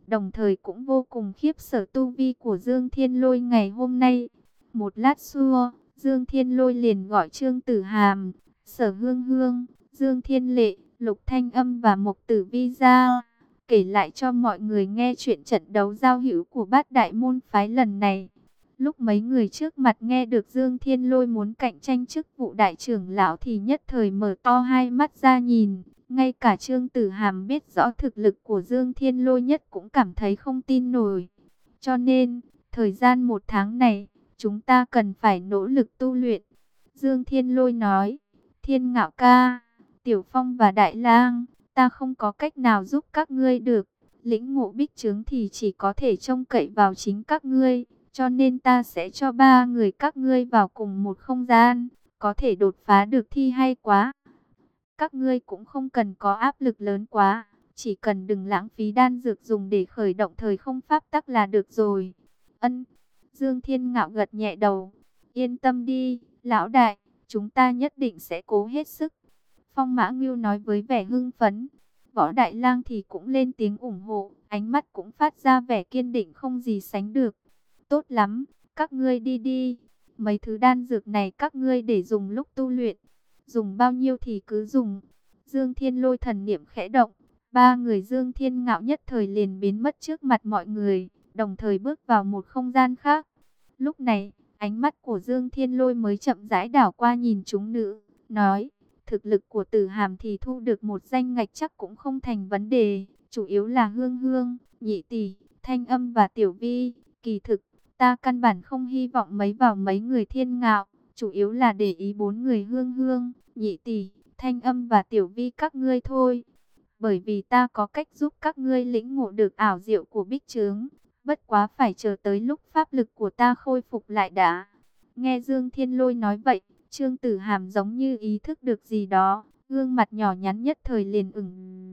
đồng thời cũng vô cùng khiếp sợ tu vi của Dương Thiên Lôi ngày hôm nay. Một lát xua, Dương Thiên Lôi liền gọi Trương Tử Hàm, Sở Hương Hương, Dương Thiên Lệ, Lục Thanh Âm và Mộc Tử Vi ra, kể lại cho mọi người nghe chuyện trận đấu giao hữu của bát đại môn phái lần này. Lúc mấy người trước mặt nghe được Dương Thiên Lôi muốn cạnh tranh chức vụ đại trưởng lão thì nhất thời mở to hai mắt ra nhìn. Ngay cả Trương Tử Hàm biết rõ thực lực của Dương Thiên Lôi nhất cũng cảm thấy không tin nổi. Cho nên, thời gian một tháng này, chúng ta cần phải nỗ lực tu luyện. Dương Thiên Lôi nói, Thiên Ngạo ca, Tiểu Phong và Đại Lang, ta không có cách nào giúp các ngươi được. Lĩnh ngộ bích trướng thì chỉ có thể trông cậy vào chính các ngươi. Cho nên ta sẽ cho ba người các ngươi vào cùng một không gian, có thể đột phá được thì hay quá. Các ngươi cũng không cần có áp lực lớn quá, chỉ cần đừng lãng phí đan dược dùng để khởi động thời không pháp tắc là được rồi. Ân, Dương Thiên Ngạo gật nhẹ đầu, yên tâm đi, lão đại, chúng ta nhất định sẽ cố hết sức. Phong Mã Ngưu nói với vẻ hưng phấn, Võ Đại Lang thì cũng lên tiếng ủng hộ, ánh mắt cũng phát ra vẻ kiên định không gì sánh được. Tốt lắm, các ngươi đi đi. Mấy thứ đan dược này các ngươi để dùng lúc tu luyện. Dùng bao nhiêu thì cứ dùng. Dương Thiên Lôi thần niệm khẽ động. Ba người Dương Thiên Ngạo nhất thời liền biến mất trước mặt mọi người. Đồng thời bước vào một không gian khác. Lúc này, ánh mắt của Dương Thiên Lôi mới chậm rãi đảo qua nhìn chúng nữ. Nói, thực lực của Tử Hàm thì thu được một danh ngạch chắc cũng không thành vấn đề. Chủ yếu là Hương Hương, Nhị Tỷ, Thanh Âm và Tiểu Vi. Kỳ thực, ta căn bản không hy vọng mấy vào mấy người Thiên Ngạo, chủ yếu là để ý bốn người Hương Hương, Nhị Tỷ, Thanh Âm và Tiểu Vi các ngươi thôi. Bởi vì ta có cách giúp các ngươi lĩnh ngộ được ảo diệu của bích trướng, bất quá phải chờ tới lúc pháp lực của ta khôi phục lại đã. Nghe Dương Thiên Lôi nói vậy, Trương Tử Hàm giống như ý thức được gì đó, gương mặt nhỏ nhắn nhất thời liền ửng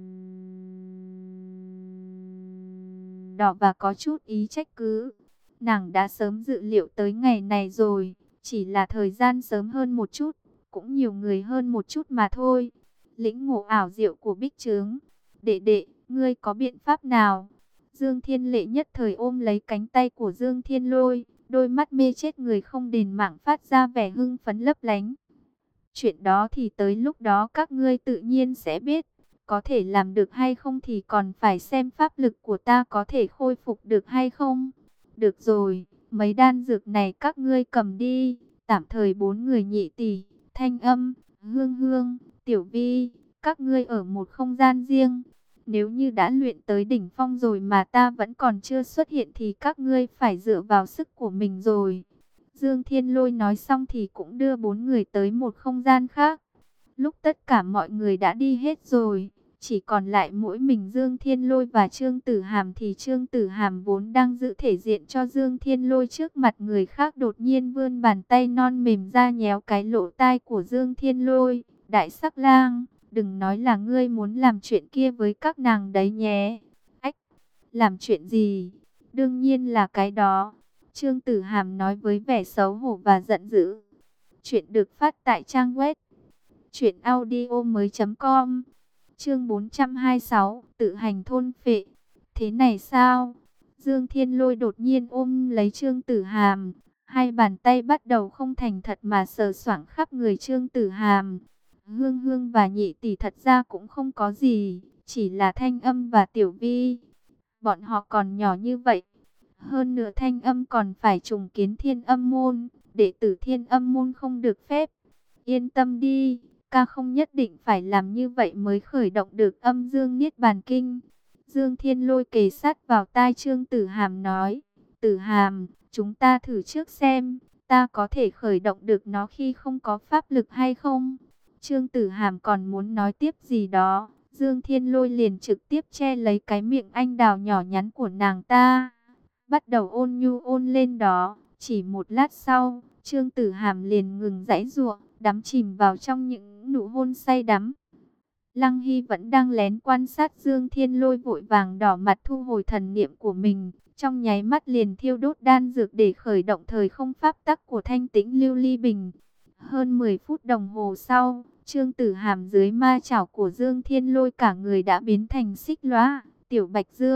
đỏ và có chút ý trách cứ. Nàng đã sớm dự liệu tới ngày này rồi, chỉ là thời gian sớm hơn một chút, cũng nhiều người hơn một chút mà thôi. Lĩnh ngộ ảo diệu của bích trướng, đệ đệ, ngươi có biện pháp nào? Dương Thiên Lệ nhất thời ôm lấy cánh tay của Dương Thiên Lôi, đôi mắt mê chết người không đền mạng phát ra vẻ hưng phấn lấp lánh. Chuyện đó thì tới lúc đó các ngươi tự nhiên sẽ biết, có thể làm được hay không thì còn phải xem pháp lực của ta có thể khôi phục được hay không. Được rồi, mấy đan dược này các ngươi cầm đi, tạm thời bốn người Nhị Tỷ, Thanh Âm, Hương Hương, Tiểu Vi, các ngươi ở một không gian riêng. Nếu như đã luyện tới đỉnh phong rồi mà ta vẫn còn chưa xuất hiện thì các ngươi phải dựa vào sức của mình rồi. Dương Thiên Lôi nói xong thì cũng đưa bốn người tới một không gian khác. Lúc tất cả mọi người đã đi hết rồi, chỉ còn lại mỗi mình Dương Thiên Lôi và Trương Tử Hàm thì Trương Tử Hàm vốn đang giữ thể diện cho Dương Thiên Lôi trước mặt người khác đột nhiên vươn bàn tay non mềm ra nhéo cái lỗ tai của Dương Thiên Lôi. Đại sắc lang, đừng nói là ngươi muốn làm chuyện kia với các nàng đấy nhé. Ách, làm chuyện gì? Đương nhiên là cái đó. Trương Tử Hàm nói với vẻ xấu hổ và giận dữ. Chuyện được phát tại trang web truyện audio mới chấm com. Chương bốn trăm hai mươi sáu, tự hành thôn phệ. Thế này sao? Dương Thiên Lôi đột nhiên ôm lấy Trương Tử Hàm, hai bàn tay bắt đầu không thành thật mà sờ soạng khắp người Trương Tử Hàm. Hương Hương và Nhị Tỷ thật ra cũng không có gì, chỉ là Thanh Âm và Tiểu Vi. Bọn họ còn nhỏ như vậy. Hơn nữa Thanh Âm còn phải trùng kiến Thiên Âm môn, đệ tử Thiên Âm môn không được phép. Yên tâm đi, ca không nhất định phải làm như vậy mới khởi động được Âm Dương Niết Bàn Kinh. Dương Thiên Lôi kề sát vào tai Trương Tử Hàm nói, Tử Hàm, chúng ta thử trước xem, ta có thể khởi động được nó khi không có pháp lực hay không? Trương Tử Hàm còn muốn nói tiếp gì đó, Dương Thiên Lôi liền trực tiếp che lấy cái miệng anh đào nhỏ nhắn của nàng ta, bắt đầu ôn nhu ôn lên đó. Chỉ một lát sau, Trương Tử Hàm liền ngừng giãy giụa, đắm chìm vào trong những nụ hôn say đắm. Lăng Hy vẫn đang lén quan sát Dương Thiên Lôi, vội vàng đỏ mặt thu hồi thần niệm của mình, trong nháy mắt liền thiêu đốt đan dược để khởi động thời không pháp tắc của Thanh Tĩnh Lưu Ly Bình. Hơn mười phút đồng hồ sau, Trương Tử Hàm dưới ma chảo của Dương Thiên Lôi cả người đã biến thành xích lóa. Tiểu Bạch Dương,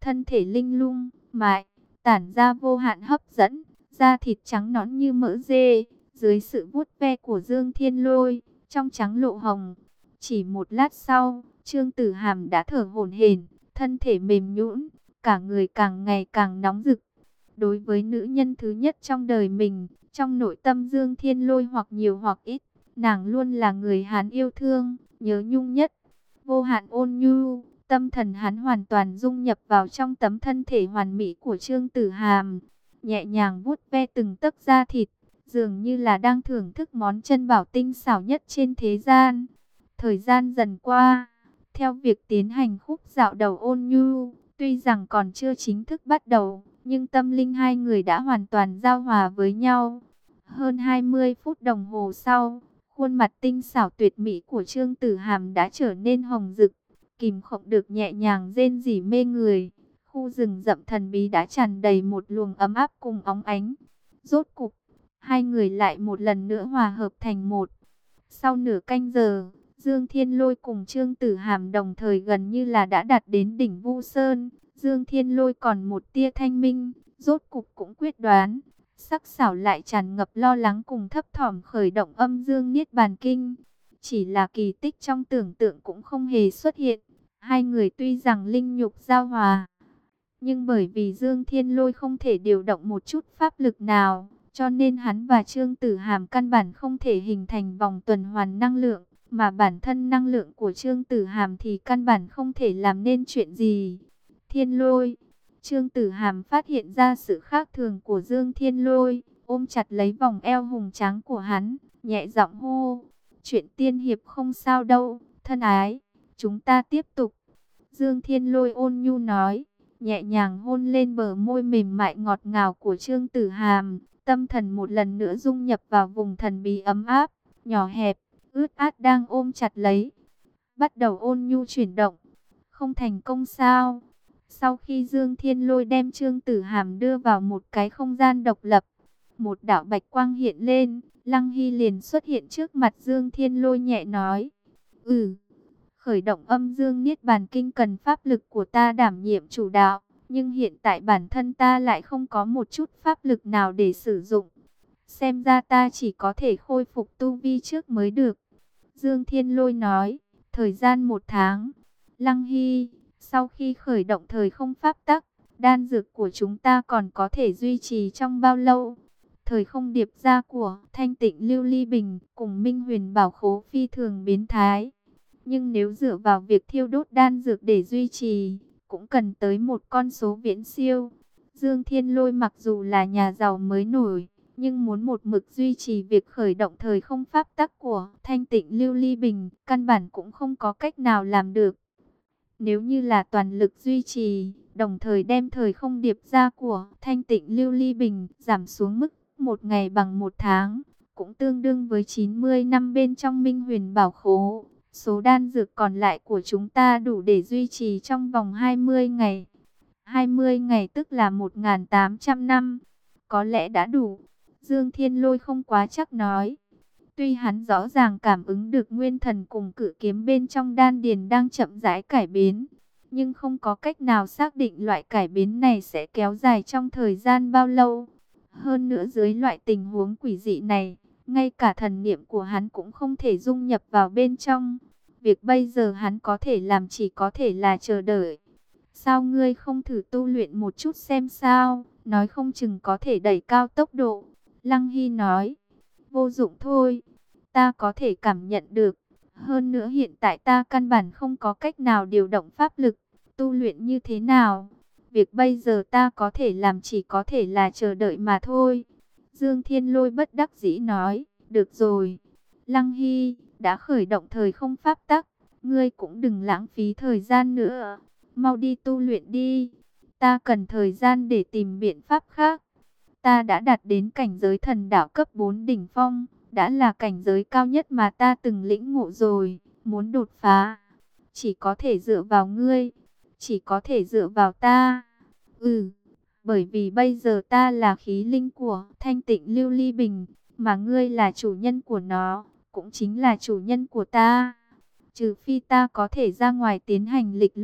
thân thể linh lung, mại, tản ra vô hạn hấp dẫn, da thịt trắng nõn như mỡ dê, dưới sự vuốt ve của Dương Thiên Lôi, trong trắng lộ hồng. Chỉ một lát sau, Trương Tử Hàm đã thở hổn hển, thân thể mềm nhũn, cả người càng ngày càng nóng rực. Đối với nữ nhân thứ nhất trong đời mình, trong nội tâm Dương Thiên Lôi hoặc nhiều hoặc ít, nàng luôn là người hắn yêu thương, nhớ nhung nhất. Vô hạn ôn nhu, tâm thần hắn hoàn toàn dung nhập vào trong tấm thân thể hoàn mỹ của Trương Tử Hàm, nhẹ nhàng vuốt ve từng tấc da thịt, dường như là đang thưởng thức món chân bảo tinh xảo nhất trên thế gian. Thời gian dần qua, theo việc tiến hành khúc dạo đầu ôn nhu, tuy rằng còn chưa chính thức bắt đầu, nhưng tâm linh hai người đã hoàn toàn giao hòa với nhau. Hơn hai mươi phút đồng hồ sau, khuôn mặt tinh xảo tuyệt mỹ của Trương Tử Hàm đã trở nên hồng rực, kìm không được nhẹ nhàng rên rỉ mê người. Khu rừng rậm thần bí đã tràn đầy một luồng ấm áp cùng óng ánh. Rốt cục, hai người lại một lần nữa hòa hợp thành một. Sau nửa canh giờ, Dương Thiên Lôi cùng Trương Tử Hàm đồng thời gần như là đã đạt đến đỉnh Vu Sơn. Dương Thiên Lôi còn một tia thanh minh, rốt cục cũng quyết đoán. Sắc sảo lại tràn ngập lo lắng cùng thấp thỏm khởi động âm dương niết bàn kinh. Chỉ là kỳ tích trong tưởng tượng cũng không hề xuất hiện. Hai người tuy rằng linh nhục giao hòa, nhưng bởi vì Dương Thiên Lôi không thể điều động một chút pháp lực nào, cho nên hắn và Trương Tử Hàm căn bản không thể hình thành vòng tuần hoàn năng lượng, mà bản thân năng lượng của Trương Tử Hàm thì căn bản không thể làm nên chuyện gì. Thiên Lôi, Trương Tử Hàm phát hiện ra sự khác thường của Dương Thiên Lôi, ôm chặt lấy vòng eo hùng tráng của hắn, nhẹ giọng hô: "Chuyện tiên hiệp không sao đâu, thân ái, chúng ta tiếp tục." Dương Thiên Lôi ôn nhu nói, nhẹ nhàng hôn lên bờ môi mềm mại ngọt ngào của Trương Tử Hàm, tâm thần một lần nữa dung nhập vào vùng thần bí ấm áp, nhỏ hẹp, ướt át đang ôm chặt lấy. Bắt đầu ôn nhu chuyển động, không thành công sao? Sau khi Dương Thiên Lôi đem Trương Tử Hàm đưa vào một cái không gian độc lập, một đạo bạch quang hiện lên, Lăng Hy liền xuất hiện trước mặt Dương Thiên Lôi nhẹ nói: "Ừ, khởi động âm dương niết bàn kinh cần pháp lực của ta đảm nhiệm chủ đạo, nhưng hiện tại bản thân ta lại không có một chút pháp lực nào để sử dụng. Xem ra ta chỉ có thể khôi phục tu vi trước mới được." Dương Thiên Lôi nói: "Thời gian một tháng." Lăng Hy, sau khi khởi động thời không pháp tắc, đan dược của chúng ta còn có thể duy trì trong bao lâu? Thời không điệp gia của Thanh Tịnh Lưu Ly Bình cùng Minh Huyền Bảo Khố phi thường biến thái. Nhưng nếu dựa vào việc thiêu đốt đan dược để duy trì, cũng cần tới một con số viễn siêu. Dương Thiên Lôi mặc dù là nhà giàu mới nổi, nhưng muốn một mực duy trì việc khởi động thời không pháp tắc của Thanh Tịnh Lưu Ly Bình, căn bản cũng không có cách nào làm được. Nếu như là toàn lực duy trì, đồng thời đem thời không điệp ra của Thanh Tịnh Lưu Ly Bình giảm xuống mức một ngày bằng một tháng, cũng tương đương với chín mươi năm bên trong Minh Huyền Bảo Khố. Số đan dược còn lại của chúng ta đủ để duy trì trong vòng hai mươi ngày. hai mươi ngày tức là một nghìn tám trăm năm. Có lẽ đã đủ. Dương Thiên Lôi không quá chắc nói. Tuy hắn rõ ràng cảm ứng được nguyên thần cùng cự kiếm bên trong đan điền đang chậm rãi cải biến, nhưng không có cách nào xác định loại cải biến này sẽ kéo dài trong thời gian bao lâu. Hơn nữa dưới loại tình huống quỷ dị này, ngay cả thần niệm của hắn cũng không thể dung nhập vào bên trong. Việc bây giờ hắn có thể làm chỉ có thể là chờ đợi. Sao ngươi không thử tu luyện một chút xem sao? Nói không chừng có thể đẩy cao tốc độ. Lăng Hy nói. Vô dụng thôi. Ta có thể cảm nhận được. Hơn nữa hiện tại ta căn bản không có cách nào điều động pháp lực. Tu luyện như thế nào? Việc bây giờ ta có thể làm chỉ có thể là chờ đợi mà thôi. Dương Thiên Lôi bất đắc dĩ nói. Được rồi. Lăng Hy đã khởi động thời không pháp tắc. Ngươi cũng đừng lãng phí thời gian nữa. Mau đi tu luyện đi. Ta cần thời gian để tìm biện pháp khác. Ta đã đạt đến cảnh giới thần đạo cấp bốn đỉnh phong. Đã là cảnh giới cao nhất mà ta từng lĩnh ngộ rồi. Muốn đột phá, chỉ có thể dựa vào ngươi. Chỉ có thể dựa vào ta. Ừ, bởi vì bây giờ ta là khí linh của Thanh Tịnh Lưu Ly Bình, mà ngươi là chủ nhân của nó, cũng chính là chủ nhân của ta. Trừ phi ta có thể ra ngoài tiến hành lịch luyện,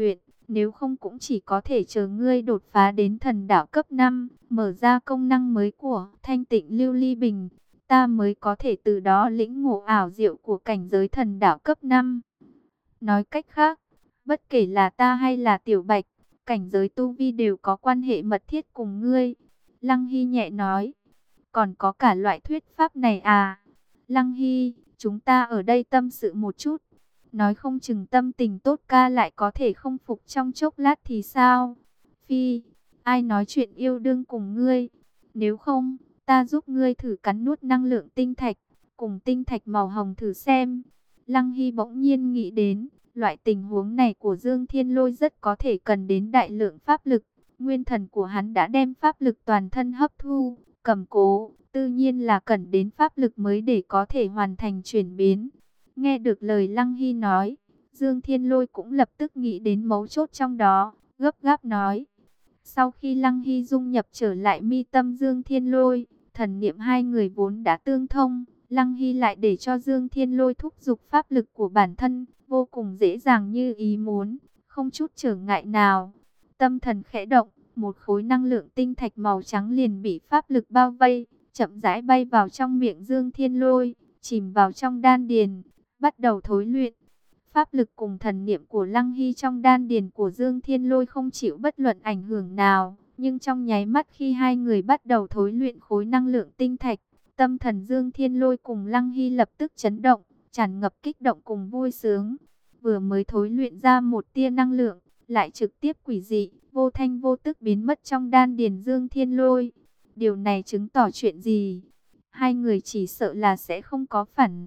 Nếu không cũng chỉ có thể chờ ngươi đột phá đến thần đạo cấp năm, mở ra công năng mới của thanh tịnh lưu ly bình, ta mới có thể từ đó lĩnh ngộ ảo diệu của cảnh giới thần đạo cấp năm. Nói cách khác, bất kể là ta hay là Tiểu Bạch, cảnh giới tu vi đều có quan hệ mật thiết cùng ngươi. Lăng Hy nhẹ nói, còn có cả loại thuyết pháp này à? Lăng Hy, chúng ta ở đây tâm sự một chút. Nói không chừng tâm tình tốt ca lại có thể không phục trong chốc lát thì sao? Phi, ai nói chuyện yêu đương cùng ngươi? Nếu không, ta giúp ngươi thử cắn nuốt năng lượng tinh thạch, cùng tinh thạch màu hồng thử xem. Lăng Hy bỗng nhiên nghĩ đến, loại tình huống này của Dương Thiên Lôi rất có thể cần đến đại lượng pháp lực. Nguyên thần của hắn đã đem pháp lực toàn thân hấp thu, cầm cố, tự nhiên là cần đến pháp lực mới để có thể hoàn thành chuyển biến. Nghe được lời Lăng Hy nói, Dương Thiên Lôi cũng lập tức nghĩ đến mấu chốt trong đó, gấp gáp nói. Sau khi Lăng Hy dung nhập trở lại mi tâm Dương Thiên Lôi, thần niệm hai người vốn đã tương thông, Lăng Hy lại để cho Dương Thiên Lôi thúc giục pháp lực của bản thân, vô cùng dễ dàng như ý muốn, không chút trở ngại nào. Tâm thần khẽ động, một khối năng lượng tinh thạch màu trắng liền bị pháp lực bao vây, chậm rãi bay vào trong miệng Dương Thiên Lôi, chìm vào trong đan điền, bắt đầu thối luyện. Pháp lực cùng thần niệm của Lăng Hy trong đan điền của Dương Thiên Lôi không chịu bất luận ảnh hưởng nào, nhưng trong nháy mắt khi hai người bắt đầu thối luyện khối năng lượng tinh thạch, tâm thần Dương Thiên Lôi cùng Lăng Hy lập tức chấn động, tràn ngập kích động cùng vui sướng. Vừa mới thối luyện ra một tia năng lượng, lại trực tiếp quỷ dị, vô thanh vô tức biến mất trong đan điền Dương Thiên Lôi. Điều này chứng tỏ chuyện gì? Hai người chỉ sợ là sẽ không có phản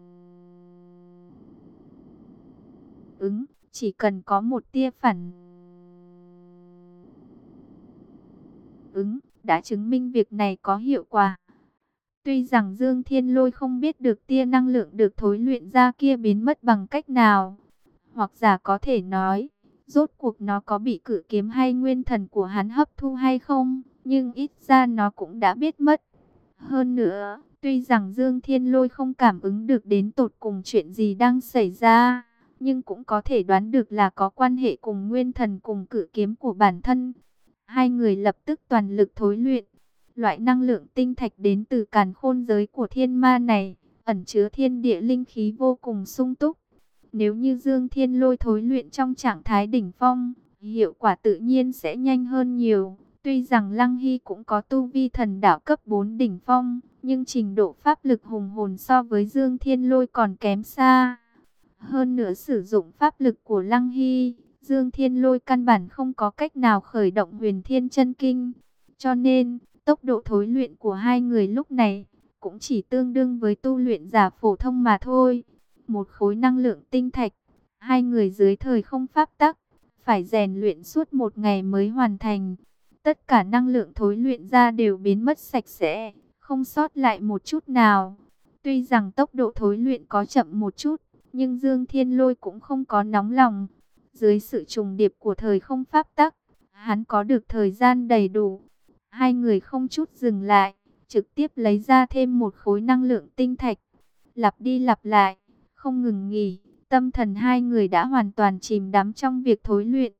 ứng, chỉ cần có một tia phản ứng, đã chứng minh việc này có hiệu quả. Tuy rằng Dương Thiên Lôi không biết được tia năng lượng được thối luyện ra kia biến mất bằng cách nào, hoặc giả có thể nói, rốt cuộc nó có bị cử kiếm hay nguyên thần của hắn hấp thu hay không, nhưng ít ra nó cũng đã biết mất. Hơn nữa, tuy rằng Dương Thiên Lôi không cảm ứng được đến tột cùng chuyện gì đang xảy ra, nhưng cũng có thể đoán được là có quan hệ cùng nguyên thần cùng cử kiếm của bản thân. Hai người lập tức toàn lực thối luyện. Loại năng lượng tinh thạch đến từ càn khôn giới của thiên ma này, ẩn chứa thiên địa linh khí vô cùng sung túc. Nếu như Dương Thiên Lôi thối luyện trong trạng thái đỉnh phong, hiệu quả tự nhiên sẽ nhanh hơn nhiều. Tuy rằng Lăng Hy cũng có tu vi thần đạo cấp bốn đỉnh phong, nhưng trình độ pháp lực hùng hồn so với Dương Thiên Lôi còn kém xa. Hơn nữa sử dụng pháp lực của Lăng Hy, Dương Thiên Lôi căn bản không có cách nào khởi động Huyền Thiên Chân Kinh. Cho nên, tốc độ thối luyện của hai người lúc này cũng chỉ tương đương với tu luyện giả phổ thông mà thôi. Một khối năng lượng tinh thạch, hai người dưới thời không pháp tắc, phải rèn luyện suốt một ngày mới hoàn thành. Tất cả năng lượng thối luyện ra đều biến mất sạch sẽ, không sót lại một chút nào. Tuy rằng tốc độ thối luyện có chậm một chút, nhưng Dương Thiên Lôi cũng không có nóng lòng. Dưới sự trùng điệp của thời không pháp tắc, hắn có được thời gian đầy đủ. Hai người không chút dừng lại, trực tiếp lấy ra thêm một khối năng lượng tinh thạch. Lặp đi lặp lại, không ngừng nghỉ, tâm thần hai người đã hoàn toàn chìm đắm trong việc thối luyện.